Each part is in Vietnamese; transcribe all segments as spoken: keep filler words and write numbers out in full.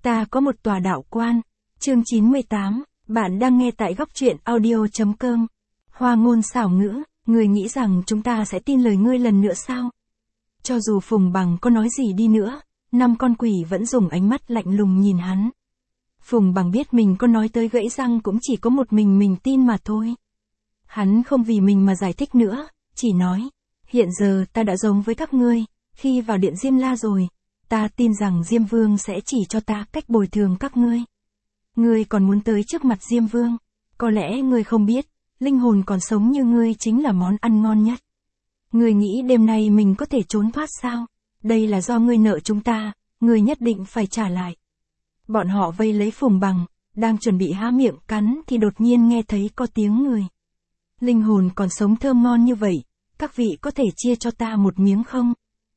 Ta có một tòa đạo quan. Chương chín mươi tám, bạn đang nghe tại góc truyện audio.com. Hoa ngôn xảo ngữ, ngươi nghĩ rằng chúng ta sẽ tin lời ngươi lần nữa sao? Cho dù Phùng Bằng có nói gì đi nữa, năm con quỷ vẫn dùng ánh mắt lạnh lùng nhìn hắn. Phùng Bằng biết mình có nói tới gãy răng cũng chỉ có một mình mình tin mà thôi. Hắn không vì mình mà giải thích nữa, chỉ nói, hiện giờ ta đã giống với các ngươi, khi vào điện Diêm La rồi, ta tin rằng Diêm Vương sẽ chỉ cho ta cách bồi thường các ngươi. Ngươi còn muốn tới trước mặt Diêm Vương, có lẽ ngươi không biết, linh hồn còn sống như ngươi chính là món ăn ngon nhất. Ngươi nghĩ đêm nay mình có thể trốn thoát sao? Đây là do ngươi nợ chúng ta, ngươi nhất định phải trả lại. Bọn họ vây lấy Phùng Bằng, đang chuẩn bị há miệng cắn thì đột nhiên nghe thấy có tiếng người. Linh hồn còn sống thơm ngon như vậy, các vị có thể chia cho ta một miếng không?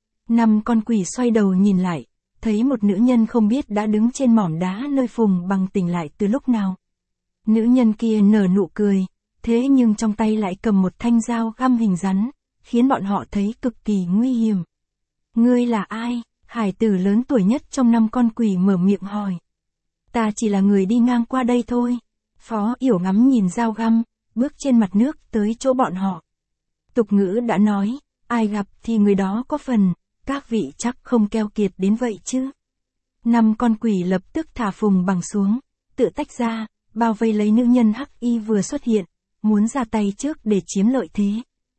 Năm con quỷ xoay đầu nhìn lại, thấy một nữ nhân không biết đã đứng trên mỏm đá nơi Phùng Bằng tỉnh lại từ lúc nào. Nữ nhân kia nở nụ cười, thế nhưng trong tay lại cầm một thanh dao găm hình rắn, khiến bọn họ thấy cực kỳ nguy hiểm. Ngươi là ai? Hải tử lớn tuổi nhất trong năm con quỷ mở miệng hỏi. Ta chỉ là người đi ngang qua đây thôi. Phó Yểu ngắm nhìn dao găm, bước trên mặt nước tới chỗ bọn họ. Tục ngữ đã nói, ai gặp thì người đó có phần, các vị chắc không keo kiệt đến vậy chứ. Năm con quỷ lập tức thả Phùng Bằng xuống, tự tách ra, bao vây lấy nữ nhân hắc y vừa xuất hiện, muốn ra tay trước để chiếm lợi thế.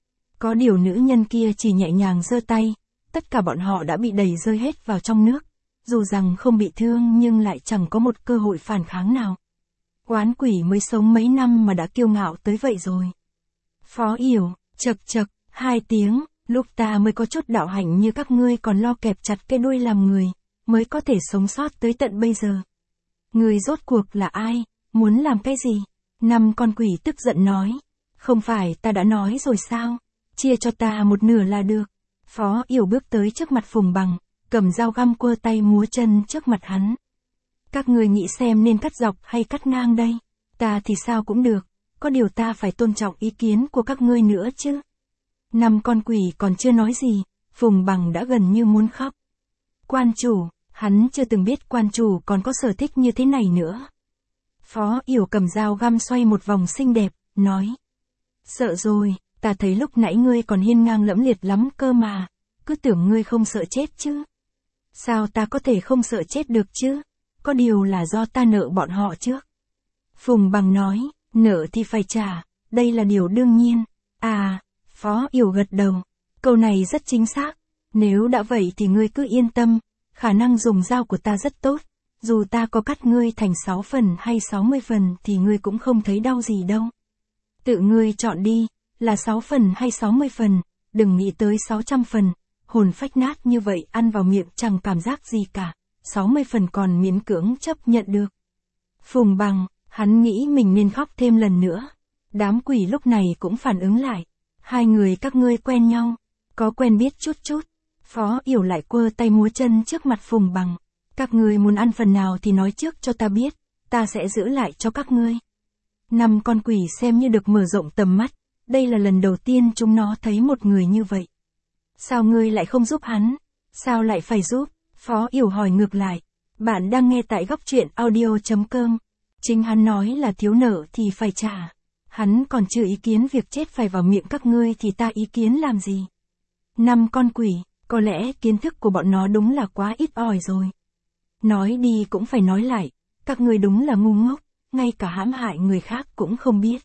Có điều nữ nhân kia chỉ nhẹ nhàng giơ tay, tất cả bọn họ đã bị đẩy rơi hết vào trong nước, dù rằng không bị thương nhưng lại chẳng có một cơ hội phản kháng nào. Oán quỷ mới sống mấy năm mà đã kiêu ngạo tới vậy rồi. Phó Yểu, chật chật, hai tiếng, lúc ta mới có chút đạo hạnh như các ngươi còn lo kẹp chặt cái đuôi làm người, mới có thể sống sót tới tận bây giờ. Người rốt cuộc là ai, muốn làm cái gì? Năm con quỷ tức giận nói, không phải ta đã nói rồi sao, chia cho ta một nửa là được. Phó Yểu bước tới trước mặt Phùng Bằng, cầm dao găm quơ tay múa chân trước mặt hắn. Các người nghĩ xem nên cắt dọc hay cắt ngang đây? Ta thì sao cũng được, có điều ta phải tôn trọng ý kiến của các ngươi nữa chứ. Năm con quỷ còn chưa nói gì, Phùng Bằng đã gần như muốn khóc. Quan chủ, hắn chưa từng biết quan chủ còn có sở thích như thế này nữa. Phó Yểu cầm dao găm xoay một vòng xinh đẹp, nói. Sợ rồi, ta thấy lúc nãy ngươi còn hiên ngang lẫm liệt lắm cơ mà, cứ tưởng ngươi không sợ chết chứ. Sao ta có thể không sợ chết được chứ? Có điều là do ta nợ bọn họ trước. Phùng Bằng nói, nợ thì phải trả, đây là điều đương nhiên. À, Phó Yểu gật đầu, câu này rất chính xác. Nếu đã vậy thì ngươi cứ yên tâm, khả năng dùng dao của ta rất tốt. Dù ta có cắt ngươi thành sáu phần hay sáu mươi phần thì ngươi cũng không thấy đau gì đâu. Tự ngươi chọn đi, là sáu phần hay sáu mươi phần, đừng nghĩ tới sáu trăm phần. Hồn phách nát như vậy ăn vào miệng chẳng cảm giác gì cả, sáu mươi phần còn miễn cưỡng chấp nhận được. Phùng Bằng, hắn nghĩ mình nên khóc thêm lần nữa. Đám quỷ lúc này cũng phản ứng lại. Hai người các ngươi quen nhau, có quen biết chút chút. Phó Yểu lại quơ tay múa chân trước mặt Phùng Bằng. Các ngươi muốn ăn phần nào thì nói trước cho ta biết, ta sẽ giữ lại cho các ngươi. Năm con quỷ xem như được mở rộng tầm mắt, đây là lần đầu tiên chúng nó thấy một người như vậy. Sao ngươi lại không giúp hắn? Sao lại phải giúp? Phó Yểu hỏi ngược lại. Bạn đang nghe tại góc truyện audio.com. Chính hắn nói là thiếu nợ thì phải trả. Hắn còn chưa ý kiến việc chết phải vào miệng các ngươi thì ta ý kiến làm gì? Năm con quỷ, có lẽ kiến thức của bọn nó đúng là quá ít ỏi rồi. Nói đi cũng phải nói lại, các ngươi đúng là ngu ngốc, ngay cả hãm hại người khác cũng không biết.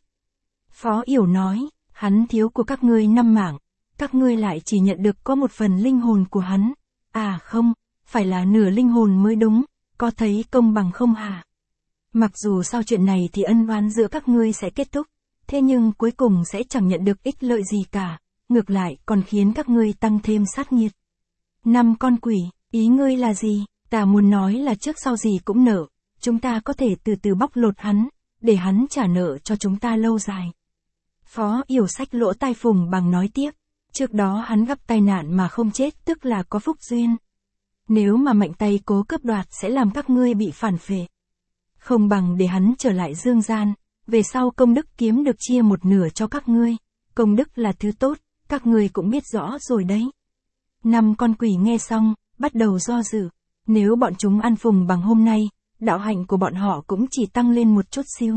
Phó Yểu nói, hắn thiếu của các ngươi năm mảng, các ngươi lại chỉ nhận được có một phần linh hồn của hắn. À không, phải là nửa linh hồn mới đúng, có thấy công bằng không hả? Mặc dù sau chuyện này thì ân oán giữa các ngươi sẽ kết thúc, thế nhưng cuối cùng sẽ chẳng nhận được ích lợi gì cả, ngược lại còn khiến các ngươi tăng thêm sát nghiệt. Năm con quỷ, ý ngươi là gì? Ta muốn nói là trước sau gì cũng nợ, chúng ta có thể từ từ bóc lột hắn, để hắn trả nợ cho chúng ta lâu dài. Phó Yểu xách lỗ tai Phùng Bằng nói tiếp, trước đó hắn gặp tai nạn mà không chết tức là có phúc duyên. Nếu mà mạnh tay cố cướp đoạt sẽ làm các ngươi bị phản phệ. Không bằng để hắn trở lại dương gian, về sau công đức kiếm được chia một nửa cho các ngươi. Công đức là thứ tốt, các ngươi cũng biết rõ rồi đấy. Năm con quỷ nghe xong, bắt đầu do dự. Nếu bọn chúng ăn Phùng Bằng hôm nay, đạo hạnh của bọn họ cũng chỉ tăng lên một chút xíu.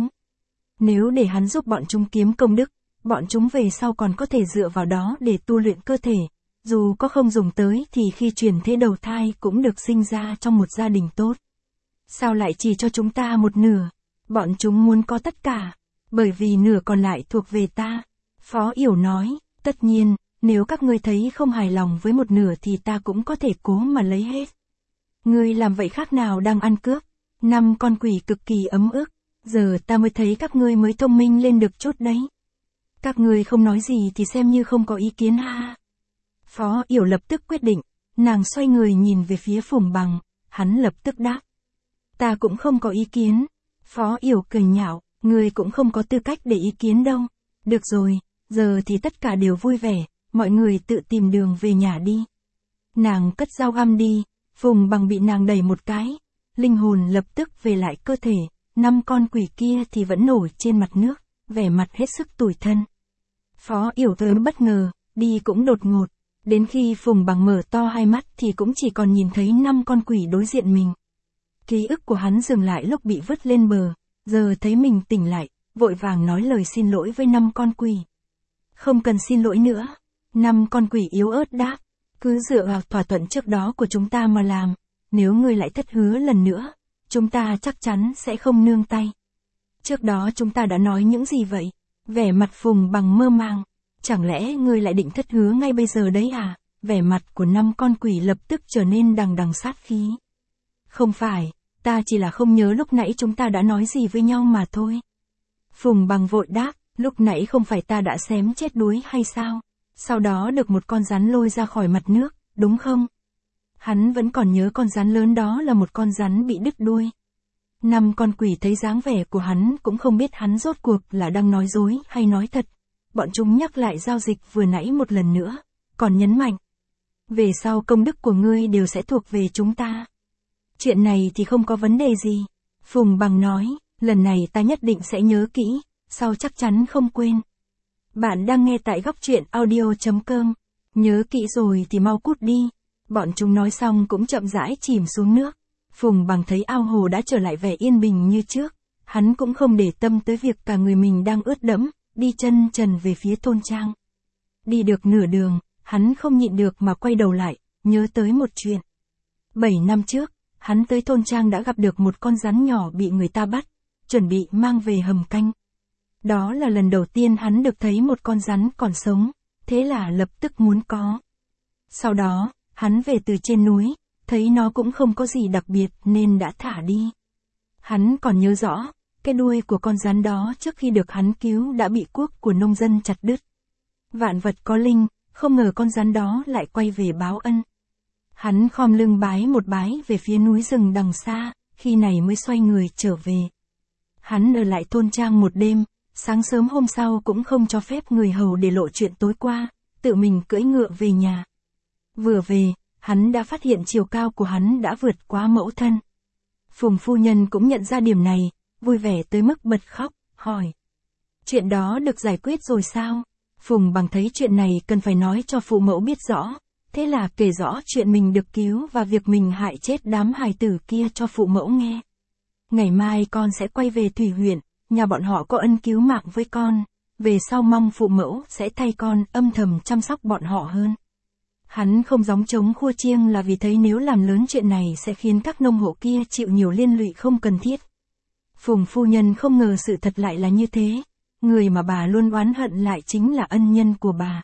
Nếu để hắn giúp bọn chúng kiếm công đức, bọn chúng về sau còn có thể dựa vào đó để tu luyện cơ thể. Dù có không dùng tới thì khi chuyển thế đầu thai cũng được sinh ra trong một gia đình tốt. Sao lại chỉ cho chúng ta một nửa? Bọn chúng muốn có tất cả, bởi vì nửa còn lại thuộc về ta. Phó Yểu nói, tất nhiên, nếu các ngươi thấy không hài lòng với một nửa thì ta cũng có thể cố mà lấy hết. Ngươi làm vậy khác nào đang ăn cướp. Năm con quỷ cực kỳ ấm ức, giờ ta mới thấy các ngươi mới thông minh lên được chút đấy. Các ngươi không nói gì thì xem như không có ý kiến ha. Phó Yểu lập tức quyết định, nàng xoay người nhìn về phía Phùng Bằng, hắn lập tức đáp. Ta cũng không có ý kiến. Phó Yểu cười nhạo, ngươi cũng không có tư cách để ý kiến đâu. Được rồi, giờ thì tất cả đều vui vẻ, mọi người tự tìm đường về nhà đi. Nàng cất dao găm đi, Phùng Bằng bị nàng đẩy một cái, linh hồn lập tức về lại cơ thể, năm con quỷ kia thì vẫn nổi trên mặt nước, vẻ mặt hết sức tủi thân. Phó Yểu tới bất ngờ, đi cũng đột ngột, đến khi Phùng Bằng mở to hai mắt thì cũng chỉ còn nhìn thấy năm con quỷ đối diện mình. Ký ức của hắn dừng lại lúc bị vứt lên bờ, giờ thấy mình tỉnh lại, vội vàng nói lời xin lỗi với năm con quỷ. Không cần xin lỗi nữa. Năm con quỷ yếu ớt đáp, cứ dựa vào thỏa thuận trước đó của chúng ta mà làm, nếu ngươi lại thất hứa lần nữa, chúng ta chắc chắn sẽ không nương tay. Trước đó chúng ta đã nói những gì vậy? Vẻ mặt Phùng Bằng mơ màng, chẳng lẽ ngươi lại định thất hứa ngay bây giờ đấy à? Vẻ mặt của năm con quỷ lập tức trở nên đằng đằng sát khí. Không phải, ta chỉ là không nhớ lúc nãy chúng ta đã nói gì với nhau mà thôi. Phùng Bằng vội đáp, lúc nãy không phải ta đã xém chết đuối hay sao? Sau đó được một con rắn lôi ra khỏi mặt nước, đúng không? Hắn vẫn còn nhớ con rắn lớn đó là một con rắn bị đứt đuôi. Năm con quỷ thấy dáng vẻ của hắn cũng không biết hắn rốt cuộc là đang nói dối hay nói thật. Bọn chúng nhắc lại giao dịch vừa nãy một lần nữa, còn nhấn mạnh. Về sau công đức của ngươi đều sẽ thuộc về chúng ta. Chuyện này thì không có vấn đề gì. Phùng Bằng nói, lần này ta nhất định sẽ nhớ kỹ, sau chắc chắn không quên. Bạn đang nghe tại góc truyện audio chấm com. Nhớ kỹ rồi thì mau cút đi. Bọn chúng nói xong cũng chậm rãi chìm xuống nước. Phùng Bằng thấy ao hồ đã trở lại vẻ yên bình như trước. Hắn cũng không để tâm tới việc cả người mình đang ướt đẫm, đi chân trần về phía thôn trang. Đi được nửa đường, hắn không nhịn được mà quay đầu lại, nhớ tới một chuyện. Bảy năm trước, hắn tới thôn trang đã gặp được một con rắn nhỏ bị người ta bắt, chuẩn bị mang về hầm canh. Đó là lần đầu tiên hắn được thấy một con rắn còn sống, thế là lập tức muốn có. Sau đó, hắn về từ trên núi, thấy nó cũng không có gì đặc biệt nên đã thả đi. Hắn còn nhớ rõ, cái đuôi của con rắn đó trước khi được hắn cứu đã bị cuốc của nông dân chặt đứt. Vạn vật có linh, không ngờ con rắn đó lại quay về báo ân. Hắn khom lưng bái một bái về phía núi rừng đằng xa, khi này mới xoay người trở về. Hắn ở lại thôn trang một đêm, sáng sớm hôm sau cũng không cho phép người hầu để lộ chuyện tối qua, tự mình cưỡi ngựa về nhà. Vừa về, hắn đã phát hiện chiều cao của hắn đã vượt quá mẫu thân. Phùng phu nhân cũng nhận ra điểm này, vui vẻ tới mức bật khóc, hỏi. Chuyện đó được giải quyết rồi sao? Phùng Bằng thấy chuyện này cần phải nói cho phụ mẫu biết rõ, thế là kể rõ chuyện mình được cứu và việc mình hại chết đám hài tử kia cho phụ mẫu nghe. Ngày mai con sẽ quay về Thủy huyện, nhà bọn họ có ân cứu mạng với con, về sau mong phụ mẫu sẽ thay con âm thầm chăm sóc bọn họ hơn. Hắn không gióng trống khua chiêng là vì thấy nếu làm lớn chuyện này sẽ khiến các nông hộ kia chịu nhiều liên lụy không cần thiết. Phùng phu nhân không ngờ sự thật lại là như thế, người mà bà luôn oán hận lại chính là ân nhân của bà.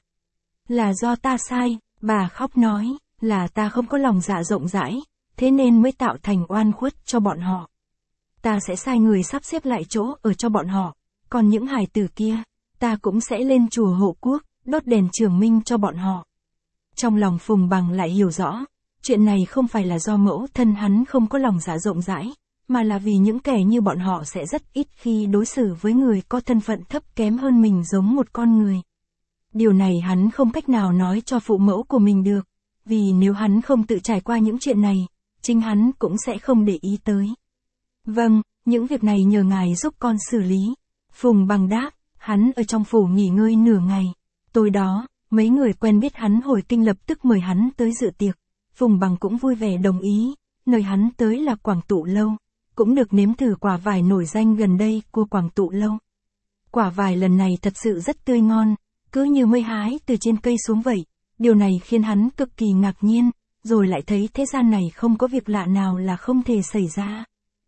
Là do ta sai, bà khóc nói, là ta không có lòng dạ rộng rãi, thế nên mới tạo thành oan khuất cho bọn họ. Ta sẽ sai người sắp xếp lại chỗ ở cho bọn họ, còn những hài tử kia, ta cũng sẽ lên chùa hộ quốc, đốt đèn trường minh cho bọn họ. Trong lòng Phùng Bằng lại hiểu rõ, chuyện này không phải là do mẫu thân hắn không có lòng dạ rộng rãi, mà là vì những kẻ như bọn họ sẽ rất ít khi đối xử với người có thân phận thấp kém hơn mình giống một con người. Điều này hắn không cách nào nói cho phụ mẫu của mình được, vì nếu hắn không tự trải qua những chuyện này, chính hắn cũng sẽ không để ý tới. Vâng, những việc này nhờ ngài giúp con xử lý. Phùng Bằng đáp, hắn ở trong phủ nghỉ ngơi nửa ngày. Tối đó, mấy người quen biết hắn hồi kinh lập tức mời hắn tới dự tiệc. Phùng Bằng cũng vui vẻ đồng ý, nơi hắn tới là Quảng Tụ Lâu, cũng được nếm thử quả vải nổi danh gần đây của Quảng Tụ Lâu. Quả vải lần này thật sự rất tươi ngon, cứ như mới hái từ trên cây xuống vậy, điều này khiến hắn cực kỳ ngạc nhiên, rồi lại thấy thế gian này không có việc lạ nào là không thể xảy ra.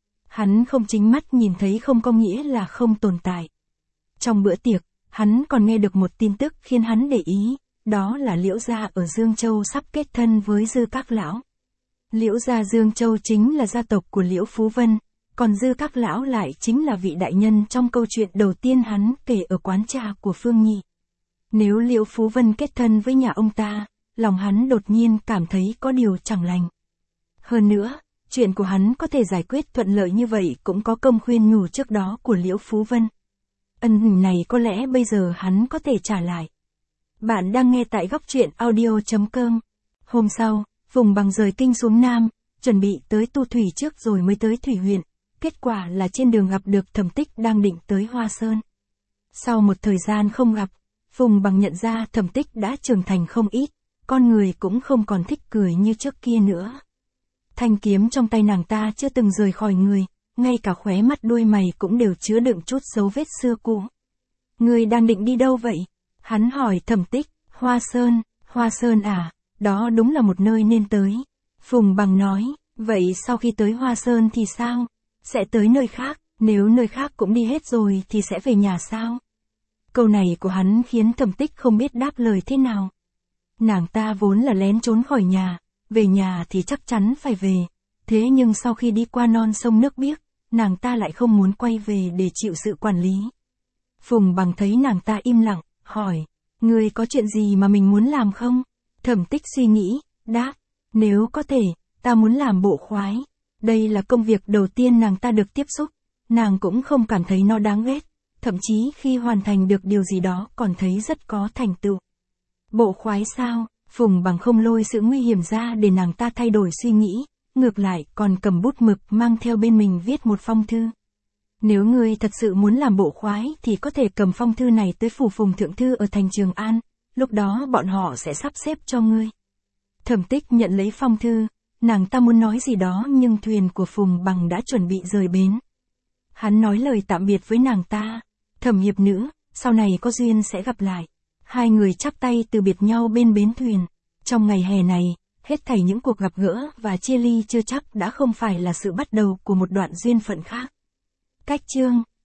Hắn không chính mắt nhìn thấy không có nghĩa là không tồn tại. Trong bữa tiệc, hắn còn nghe được một tin tức khiến hắn để ý, đó là Liễu gia ở Dương Châu sắp kết thân với Dư Các Lão. Liễu gia Dương Châu chính là gia tộc của Liễu Phú Vân, còn Dư Các Lão lại chính là vị đại nhân trong câu chuyện đầu tiên hắn kể ở quán trà của Phương Nhị. Nếu Liễu Phú Vân kết thân với nhà ông ta, lòng hắn đột nhiên cảm thấy có điều chẳng lành. Hơn nữa, chuyện của hắn có thể giải quyết thuận lợi như vậy cũng có công khuyên nhủ trước đó của Liễu Phú Vân. Ân này có lẽ bây giờ hắn có thể trả lại. Bạn đang nghe tại góc truyện audio chấm com. Hôm sau, Phùng Bằng rời kinh xuống Nam, chuẩn bị tới Tu Thủy trước rồi mới tới Thủy huyện. Kết quả là trên đường gặp được Thẩm Tích đang định tới Hoa Sơn. Sau một thời gian không gặp, Phùng Bằng nhận ra Thẩm Tích đã trưởng thành không ít, con người cũng không còn thích cười như trước kia nữa. Thanh kiếm trong tay nàng ta chưa từng rời khỏi người, ngay cả khóe mắt đuôi mày cũng đều chứa đựng chút dấu vết xưa cũ. Người đang định đi đâu vậy? Hắn hỏi Thẩm Tích. Hoa Sơn. Hoa Sơn à, đó đúng là một nơi nên tới. Phùng Bằng nói, vậy sau khi tới Hoa Sơn thì sao? Sẽ tới nơi khác, nếu nơi khác cũng đi hết rồi thì sẽ về nhà sao? Câu này của hắn khiến Thẩm Tích không biết đáp lời thế nào. Nàng ta vốn là lén trốn khỏi nhà, về nhà thì chắc chắn phải về. Thế nhưng sau khi đi qua non sông nước biếc, nàng ta lại không muốn quay về để chịu sự quản lý. Phùng Bằng thấy nàng ta im lặng, hỏi, người có chuyện gì mà mình muốn làm không? Thẩm Tích suy nghĩ, đáp, nếu có thể, ta muốn làm bộ khoái. Đây là công việc đầu tiên nàng ta được tiếp xúc, nàng cũng không cảm thấy nó đáng ghét, thậm chí khi hoàn thành được điều gì đó còn thấy rất có thành tựu. Bộ khoái sao? Phùng Bằng không lôi sự nguy hiểm ra để nàng ta thay đổi suy nghĩ, ngược lại còn cầm bút mực mang theo bên mình viết một phong thư. Nếu ngươi thật sự muốn làm bộ khoái thì có thể cầm phong thư này tới phủ Phùng Thượng Thư ở thành Trường An, lúc đó bọn họ sẽ sắp xếp cho ngươi. Thẩm Tích nhận lấy phong thư, nàng ta muốn nói gì đó nhưng thuyền của Phùng Bằng đã chuẩn bị rời bến. Hắn nói lời tạm biệt với nàng ta, Thẩm hiệp nữ, sau này có duyên sẽ gặp lại. Hai người chắp tay từ biệt nhau bên bến thuyền. Trong ngày hè này, hết thảy những cuộc gặp gỡ và chia ly chưa chắc đã không phải là sự bắt đầu của một đoạn duyên phận khác. Cách chương